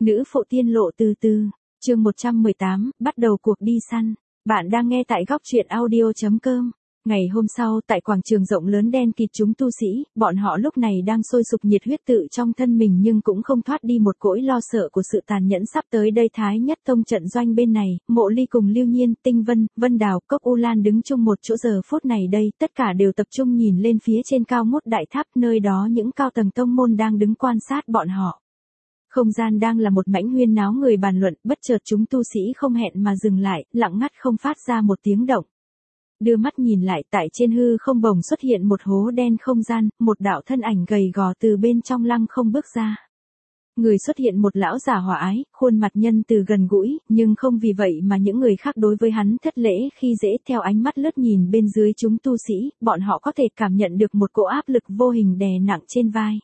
Nữ phụ tiên lộ từ từ, chương 118, bắt đầu cuộc đi săn. Bạn đang nghe tại góc truyện audio.com. Ngày hôm sau, tại quảng trường rộng lớn đen kịt chúng tu sĩ, bọn họ lúc này đang sôi sục nhiệt huyết tự trong thân mình nhưng cũng không thoát đi một cỗi lo sợ của sự tàn nhẫn sắp tới đây. Thái Nhất Tông trận doanh bên này, Mộ Ly cùng Lưu Nhiên, Tinh Vân, Vân Đào, Cốc U Lan đứng chung một chỗ. Giờ phút này đây, tất cả đều tập trung nhìn lên phía trên cao ngút đại tháp, nơi đó những cao tầng tông môn đang đứng quan sát bọn họ. Không gian đang là một mảnh huyên náo người bàn luận, bất chợt chúng tu sĩ không hẹn mà dừng lại, lặng ngắt không phát ra một tiếng động. Đưa mắt nhìn lại, tại trên hư không bồng xuất hiện một hố đen không gian, một đạo thân ảnh gầy gò từ bên trong lăng không bước ra. Người xuất hiện một lão già hòa ái, khuôn mặt nhân từ gần gũi, nhưng không vì vậy mà những người khác đối với hắn thất lễ khi dễ. Theo ánh mắt lướt nhìn bên dưới chúng tu sĩ, bọn họ có thể cảm nhận được một cỗ áp lực vô hình đè nặng trên vai.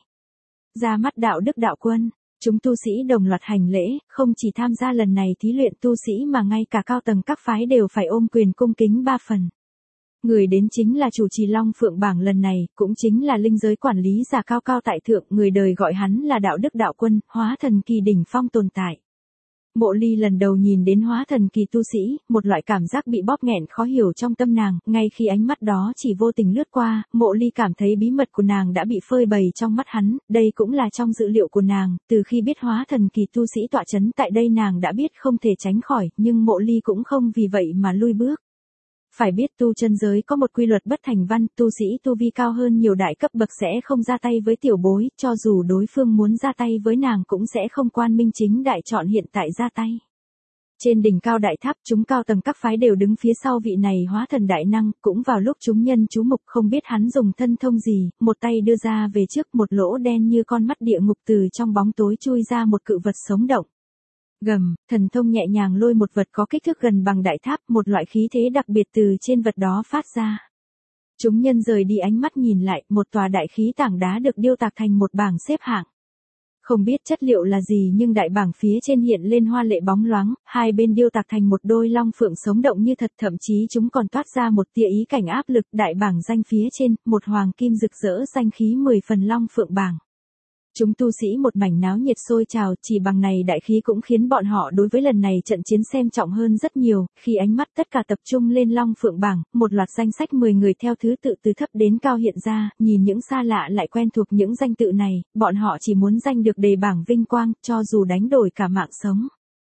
Ra mắt đạo đức đạo quân. Chúng tu sĩ đồng loạt hành lễ, không chỉ tham gia lần này thí luyện tu sĩ mà ngay cả cao tầng các phái đều phải ôm quyền cung kính 3 phần. Người đến chính là chủ trì Long Phượng bảng lần này, cũng chính là linh giới quản lý giả cao cao tại thượng, người đời gọi hắn là đạo đức đạo quân, hóa thần kỳ đỉnh phong tồn tại. Mộ Ly lần đầu nhìn đến hóa thần kỳ tu sĩ, một loại cảm giác bị bóp nghẹn khó hiểu trong tâm nàng, ngay khi ánh mắt đó chỉ vô tình lướt qua, Mộ Ly cảm thấy bí mật của nàng đã bị phơi bày trong mắt hắn, đây cũng là trong dự liệu của nàng, từ khi biết hóa thần kỳ tu sĩ tọa chấn tại đây nàng đã biết không thể tránh khỏi, nhưng Mộ Ly cũng không vì vậy mà lui bước. Phải biết tu chân giới có một quy luật bất thành văn, tu sĩ tu vi cao hơn nhiều đại cấp bậc sẽ không ra tay với tiểu bối, cho dù đối phương muốn ra tay với nàng cũng sẽ không quan minh chính đại chọn hiện tại ra tay. Trên đỉnh cao đại tháp, chúng cao tầng các phái đều đứng phía sau vị này hóa thần đại năng, cũng vào lúc chúng nhân chú mục không biết hắn dùng thân thông gì, một tay đưa ra về trước, một lỗ đen như con mắt địa ngục từ trong bóng tối chui ra một cự vật sống động. Gầm, thần thông nhẹ nhàng lôi một vật có kích thước gần bằng đại tháp, một loại khí thế đặc biệt từ trên vật đó phát ra. Chúng nhân rời đi ánh mắt nhìn lại, một tòa đại khí tảng đá được điêu tạc thành một bảng xếp hạng. Không biết chất liệu là gì nhưng đại bảng phía trên hiện lên hoa lệ bóng loáng, hai bên điêu tạc thành một đôi long phượng sống động như thật, thậm chí chúng còn toát ra một tia ý cảnh áp lực. Đại bảng danh phía trên, một hoàng kim rực rỡ danh khí 10 phần long phượng bảng. Chúng tu sĩ một mảnh náo nhiệt sôi trào, chỉ bằng này đại khí cũng khiến bọn họ đối với lần này trận chiến xem trọng hơn rất nhiều. Khi ánh mắt tất cả tập trung lên Long Phượng bảng, một loạt danh sách 10 người theo thứ tự từ thấp đến cao hiện ra, nhìn những xa lạ lại quen thuộc những danh tự này, bọn họ chỉ muốn giành được đề bảng vinh quang, cho dù đánh đổi cả mạng sống.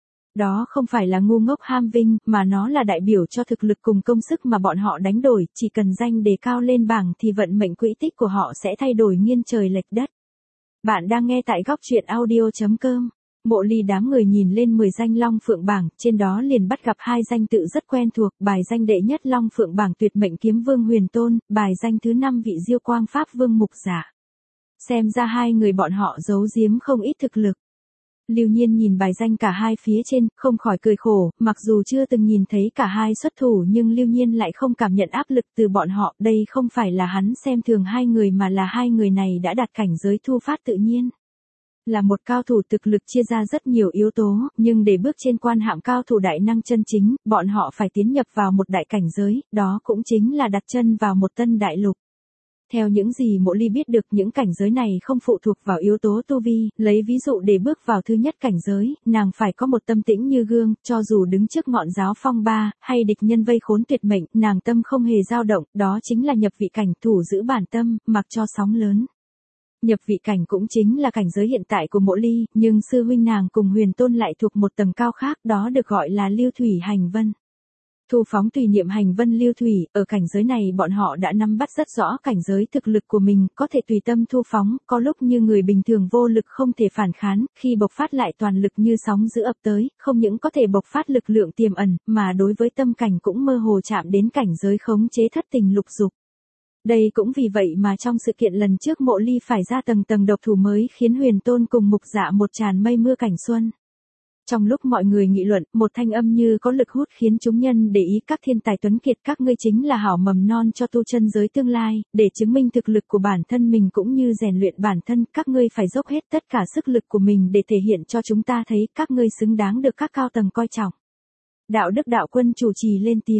Đó không phải là ngu ngốc ham vinh, mà nó là đại biểu cho thực lực cùng công sức mà bọn họ đánh đổi, chỉ cần danh đề cao lên bảng thì vận mệnh quỹ tích của họ sẽ thay đổi nghiêng trời lệch đất. Bạn đang nghe tại góc truyện audio.com. Mộ Ly đám người nhìn lên 10 danh Long Phượng bảng, trên đó liền bắt gặp hai danh tự rất quen thuộc, bài danh đệ nhất Long Phượng bảng Tuyệt Mệnh Kiếm Vương Huyền Tôn, bài danh thứ 5 vị Diêu Quang Pháp Vương Mục Giả. Xem ra hai người bọn họ giấu giếm không ít thực lực. Lưu Nhiên nhìn bài danh cả hai phía trên, không khỏi cười khổ, mặc dù chưa từng nhìn thấy cả hai xuất thủ nhưng Lưu Nhiên lại không cảm nhận áp lực từ bọn họ, đây không phải là hắn xem thường hai người mà là hai người này đã đạt cảnh giới thu phát tự nhiên. Là một cao thủ thực lực chia ra rất nhiều yếu tố, nhưng để bước trên quan hạng cao thủ đại năng chân chính, bọn họ phải tiến nhập vào một đại cảnh giới, đó cũng chính là đặt chân vào một tân đại lục. Theo những gì Mộ Ly biết được, những cảnh giới này không phụ thuộc vào yếu tố tu vi, lấy ví dụ để bước vào thứ nhất cảnh giới, nàng phải có một tâm tĩnh như gương, cho dù đứng trước ngọn giáo phong ba, hay địch nhân vây khốn tuyệt mệnh, nàng tâm không hề dao động, đó chính là nhập vị cảnh, thủ giữ bản tâm, mặc cho sóng lớn. Nhập vị cảnh cũng chính là cảnh giới hiện tại của Mộ Ly, nhưng sư huynh nàng cùng Huyền Tôn lại thuộc một tầng cao khác, đó được gọi là Lưu Thủy Hành Vân. Thu phóng tùy niệm hành vân lưu thủy, ở cảnh giới này bọn họ đã nắm bắt rất rõ cảnh giới thực lực của mình, có thể tùy tâm thu phóng, có lúc như người bình thường vô lực không thể phản kháng, khi bộc phát lại toàn lực như sóng dữ ập tới, không những có thể bộc phát lực lượng tiềm ẩn, mà đối với tâm cảnh cũng mơ hồ chạm đến cảnh giới khống chế thất tình lục dục. Đây cũng vì vậy mà trong sự kiện lần trước Mộ Ly phải ra tầng tầng độc thủ mới khiến Huyền Tôn cùng Mục Dạ một tràn mây mưa cảnh xuân. Trong lúc mọi người nghị luận, một thanh âm như có lực hút khiến chúng nhân để ý, các thiên tài tuấn kiệt các ngươi chính là hảo mầm non cho tu chân giới tương lai, để chứng minh thực lực của bản thân mình cũng như rèn luyện bản thân, các ngươi phải dốc hết tất cả sức lực của mình để thể hiện cho chúng ta thấy các ngươi xứng đáng được các cao tầng coi trọng. Đạo đức đạo quân chủ trì lên tiếng.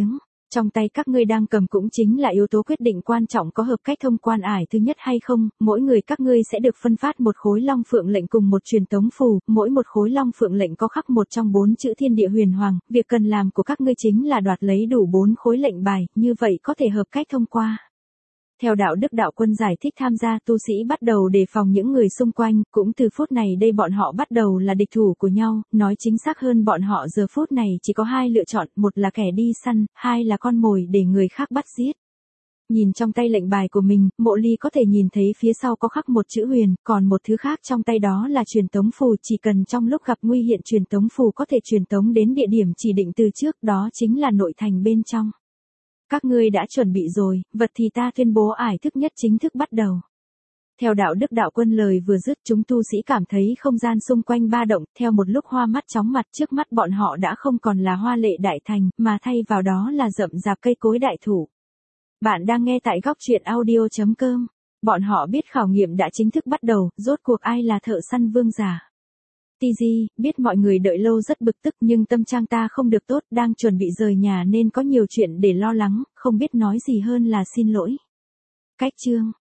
Trong tay các ngươi đang cầm cũng chính là yếu tố quyết định quan trọng có hợp cách thông quan ải thứ nhất hay không, mỗi người các ngươi sẽ được phân phát một khối long phượng lệnh cùng một truyền tống phù, mỗi một khối long phượng lệnh có khắc một trong 4 chữ thiên địa huyền hoàng, việc cần làm của các ngươi chính là đoạt lấy đủ 4 khối lệnh bài, như vậy có thể hợp cách thông qua. Theo đạo đức đạo quân giải thích tham gia tu sĩ bắt đầu đề phòng những người xung quanh, cũng từ phút này đây bọn họ bắt đầu là địch thủ của nhau, nói chính xác hơn bọn họ giờ phút này chỉ có 2 lựa chọn, một là kẻ đi săn, 2 là con mồi để người khác bắt giết. Nhìn trong tay lệnh bài của mình, Mộ Ly có thể nhìn thấy phía sau có khắc một chữ huyền, còn một thứ khác trong tay đó là truyền tống phù, chỉ cần trong lúc gặp nguy hiện truyền tống phù có thể truyền tống đến địa điểm chỉ định từ trước, đó chính là nội thành bên trong. Các ngươi đã chuẩn bị rồi, vật thì ta tuyên bố ải thức nhất chính thức bắt đầu. Theo đạo đức đạo quân lời vừa dứt, chúng tu sĩ cảm thấy không gian xung quanh ba động, theo một lúc hoa mắt chóng mặt, trước mắt bọn họ đã không còn là hoa lệ đại thành, mà thay vào đó là rậm rạp cây cối đại thụ. Bạn đang nghe tại góc truyện audio.com. Bọn họ biết khảo nghiệm đã chính thức bắt đầu, rốt cuộc ai là thợ săn vương giả. TG, biết mọi người đợi lâu rất bực tức nhưng tâm trạng ta không được tốt, đang chuẩn bị rời nhà nên có nhiều chuyện để lo lắng, không biết nói gì hơn là xin lỗi. Cách chương